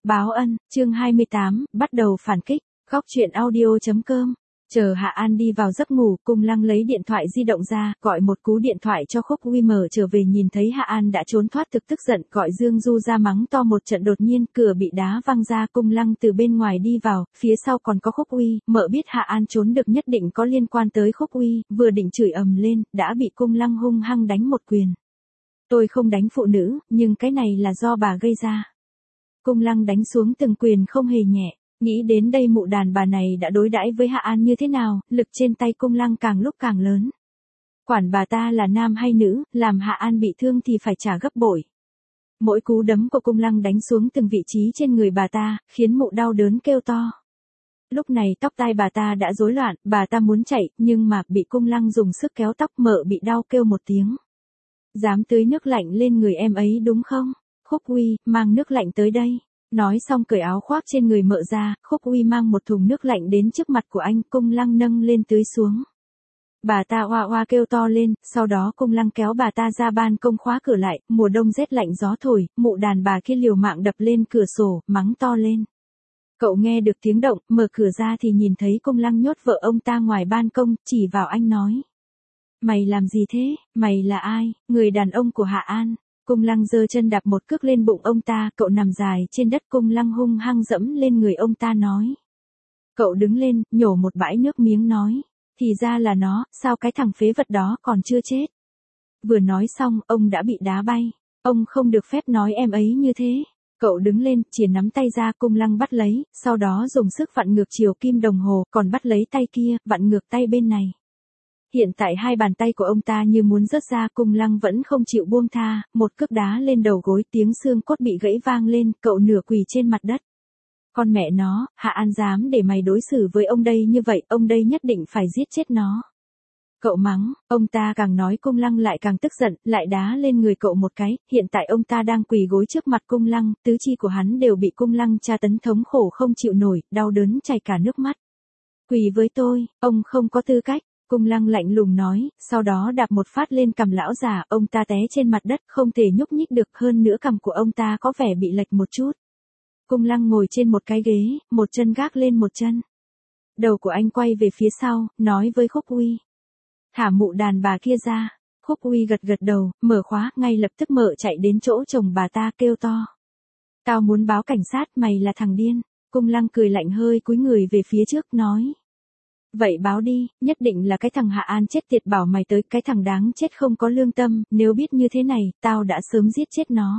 Báo ân, chương 28, bắt đầu phản kích, góc truyện audio.com. Chờ Hạ An đi vào giấc ngủ, Cung Lăng lấy điện thoại di động ra, gọi một cú điện thoại cho Khúc Uy. Mở trở về nhìn thấy Hạ An đã trốn thoát, thực tức giận, gọi Dương Du ra mắng to một trận. Đột nhiên, cửa bị đá văng ra, Cung Lăng từ bên ngoài đi vào, phía sau còn có Khúc Uy. Mợ biết Hạ An trốn được nhất định có liên quan tới Khúc Uy, vừa định chửi ầm lên, đã bị Cung Lăng hung hăng đánh một quyền. Tôi không đánh phụ nữ, nhưng cái này là do bà gây ra. Cung Lăng đánh xuống từng quyền không hề nhẹ, nghĩ đến đây mụ đàn bà này đã đối đãi với Hạ An như thế nào, lực trên tay Cung Lăng càng lúc càng lớn. Quản bà ta là nam hay nữ, làm Hạ An bị thương thì phải trả gấp bội. Mỗi cú đấm của Cung Lăng đánh xuống từng vị trí trên người bà ta, khiến mụ đau đớn kêu to. Lúc này tóc tai bà ta đã rối loạn, bà ta muốn chạy, nhưng mà bị Cung Lăng dùng sức kéo tóc. Mợ bị đau kêu một tiếng. Dám tưới nước lạnh lên người em ấy đúng không? Khúc Uy, mang nước lạnh tới đây. Nói xong cởi áo khoác trên người mợ ra, Khúc Uy mang một thùng nước lạnh đến trước mặt của anh. Cung Lăng nâng lên tưới xuống. Bà ta oa oa kêu to lên, sau đó Cung Lăng kéo bà ta ra ban công khóa cửa lại. Mùa đông rét lạnh gió thổi, mụ đàn bà kia liều mạng đập lên cửa sổ, mắng to lên. Cậu nghe được tiếng động, mở cửa ra thì nhìn thấy Cung Lăng nhốt vợ ông ta ngoài ban công, chỉ vào anh nói. Mày làm gì thế, mày là ai, người đàn ông của Hạ An. Cung Lăng giơ chân đạp một cước lên bụng ông ta, cậu nằm dài trên đất. Cung Lăng hung hăng dẫm lên người ông ta nói. Cậu đứng lên, nhổ một bãi nước miếng nói. Thì ra là nó, sao cái thằng phế vật đó còn chưa chết. Vừa nói xong, ông đã bị đá bay. Ông không được phép nói em ấy như thế. Cậu đứng lên, chìa nắm tay ra. Cung Lăng bắt lấy, sau đó dùng sức vặn ngược chiều kim đồng hồ, còn bắt lấy tay kia, vặn ngược tay bên này. Hiện tại hai bàn tay của ông ta như muốn rớt ra. Cung Lăng vẫn không chịu buông tha, một cước đá lên đầu gối, tiếng xương cốt bị gãy vang lên, cậu nửa quỳ trên mặt đất. Con mẹ nó, Hạ An dám để mày đối xử với ông đây như vậy, ông đây nhất định phải giết chết nó. Cậu mắng, ông ta càng nói Cung Lăng lại càng tức giận, lại đá lên người cậu một cái. Hiện tại ông ta đang quỳ gối trước mặt Cung Lăng, tứ chi của hắn đều bị Cung Lăng tra tấn thống khổ không chịu nổi, đau đớn chảy cả nước mắt. Quỳ với tôi, ông không có tư cách. Cung Lăng lạnh lùng nói, sau đó đạp một phát lên cằm lão già, ông ta té trên mặt đất, không thể nhúc nhích được, hơn nữa cằm của ông ta có vẻ bị lệch một chút. Cung Lăng ngồi trên một cái ghế, một chân gác lên một chân. Đầu của anh quay về phía sau, nói với Khúc Uy. Thả mụ đàn bà kia ra. Khúc Uy gật gật đầu, mở khóa, ngay lập tức mợ chạy đến chỗ chồng bà ta kêu to. Tao muốn báo cảnh sát, mày là thằng điên. Cung Lăng cười lạnh hơi cúi người về phía trước, nói. Vậy báo đi, nhất định là cái thằng Hạ An chết tiệt bảo mày tới, cái thằng đáng chết không có lương tâm, nếu biết như thế này, tao đã sớm giết chết nó.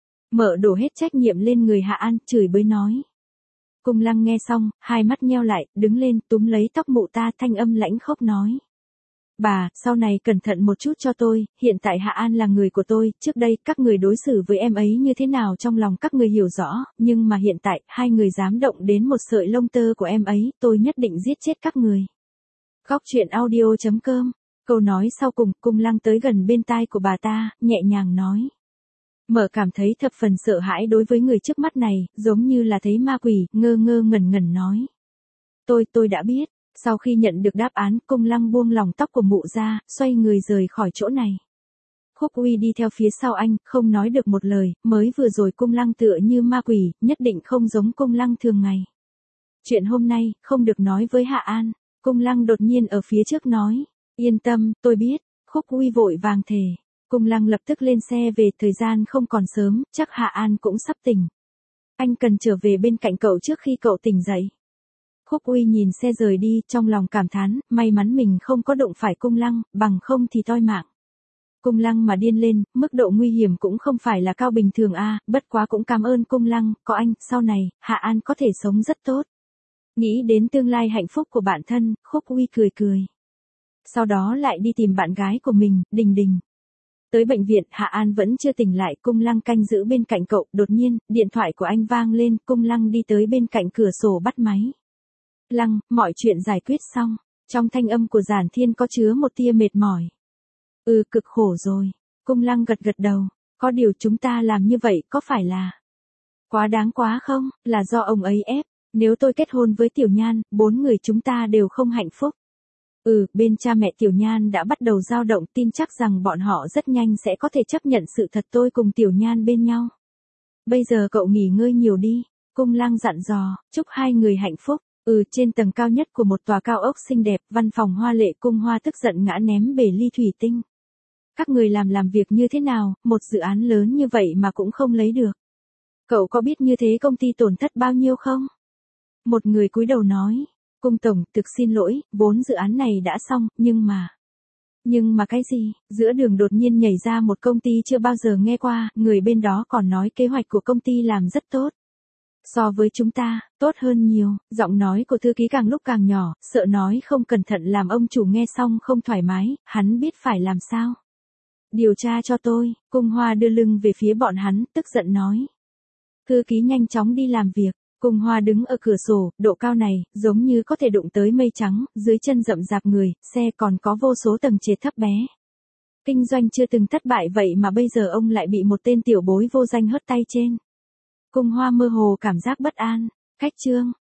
Mợ đổ hết trách nhiệm lên người Hạ An, chửi bới nói. Cung Lăng nghe xong, hai mắt nheo lại, đứng lên, túm lấy tóc mụ ta, thanh âm lãnh khốc nói. Bà, sau này cẩn thận một chút cho tôi, hiện tại Hạ An là người của tôi, trước đây các người đối xử với em ấy như thế nào trong lòng các người hiểu rõ, nhưng mà hiện tại, hai người dám động đến một sợi lông tơ của em ấy, tôi nhất định giết chết các người. Góc truyện audio.com. Câu nói sau cùng, Cung Lăng tới gần bên tai của bà ta, nhẹ nhàng nói. Mợ cảm thấy thập phần sợ hãi đối với người trước mắt này, giống như là thấy ma quỷ, ngơ ngơ ngẩn ngẩn nói. Tôi đã biết. Sau khi nhận được đáp án, Cung Lăng buông lòng tóc của mụ ra, xoay người rời khỏi chỗ này. Khúc Uy đi theo phía sau anh, không nói được một lời, mới vừa rồi Cung Lăng tựa như ma quỷ, nhất định không giống Cung Lăng thường ngày. Chuyện hôm nay, không được nói với Hạ An. Cung Lăng đột nhiên ở phía trước nói. Yên tâm, tôi biết. Khúc Uy vội vàng thề. Cung Lăng lập tức lên xe về, thời gian không còn sớm, chắc Hạ An cũng sắp tỉnh. Anh cần trở về bên cạnh cậu trước khi cậu tỉnh dậy. Khúc Uy nhìn xe rời đi, trong lòng cảm thán, may mắn mình không có đụng phải Cung Lăng, bằng không thì toi mạng. Cung Lăng mà điên lên, mức độ nguy hiểm cũng không phải là cao bình thường a, bất quá cũng cảm ơn Cung Lăng, có anh, sau này, Hạ An có thể sống rất tốt. Nghĩ đến tương lai hạnh phúc của bản thân, Khúc Uy cười cười. Sau đó lại đi tìm bạn gái của mình, Đình Đình. Tới bệnh viện, Hạ An vẫn chưa tỉnh lại, Cung Lăng canh giữ bên cạnh cậu, đột nhiên, điện thoại của anh vang lên, Cung Lăng đi tới bên cạnh cửa sổ bắt máy. Lăng, mọi chuyện giải quyết xong. Trong thanh âm của Giản Thiên có chứa một tia mệt mỏi. Cực khổ rồi. Cung Lăng gật gật đầu. Có điều chúng ta làm như vậy có phải là quá đáng quá không? Là do ông ấy ép. Nếu tôi kết hôn với Tiểu Nhan, 4 người chúng ta đều không hạnh phúc. Bên cha mẹ Tiểu Nhan đã bắt đầu dao động, tin chắc rằng bọn họ rất nhanh sẽ có thể chấp nhận sự thật tôi cùng Tiểu Nhan bên nhau. Bây giờ cậu nghỉ ngơi nhiều đi. Cung Lăng dặn dò, chúc hai người hạnh phúc. Trên tầng cao nhất của một tòa cao ốc xinh đẹp, văn phòng hoa lệ, Cung Hoa tức giận ngã ném bể ly thủy tinh. Các người làm việc như thế nào, một dự án lớn như vậy mà cũng không lấy được. Cậu có biết như thế công ty tổn thất bao nhiêu không? Một người cúi đầu nói, Cung tổng, thực xin lỗi, vốn dự án này đã xong, nhưng mà cái gì? Giữa đường đột nhiên nhảy ra một công ty chưa bao giờ nghe qua, người bên đó còn nói kế hoạch của công ty làm rất tốt. So với chúng ta, tốt hơn nhiều, giọng nói của thư ký càng lúc càng nhỏ, sợ nói không cẩn thận làm ông chủ nghe xong không thoải mái, hắn biết phải làm sao. Điều tra cho tôi, Cung Hoa đưa lưng về phía bọn hắn, tức giận nói. Thư ký nhanh chóng đi làm việc, Cung Hoa đứng ở cửa sổ, độ cao này, giống như có thể đụng tới mây trắng, dưới chân rậm rạp người, xe còn có vô số tầng trệt thấp bé. Kinh doanh chưa từng thất bại vậy mà bây giờ ông lại bị một tên tiểu bối vô danh hất tay trên. Cung Hoa mơ hồ cảm giác bất an, khách trương,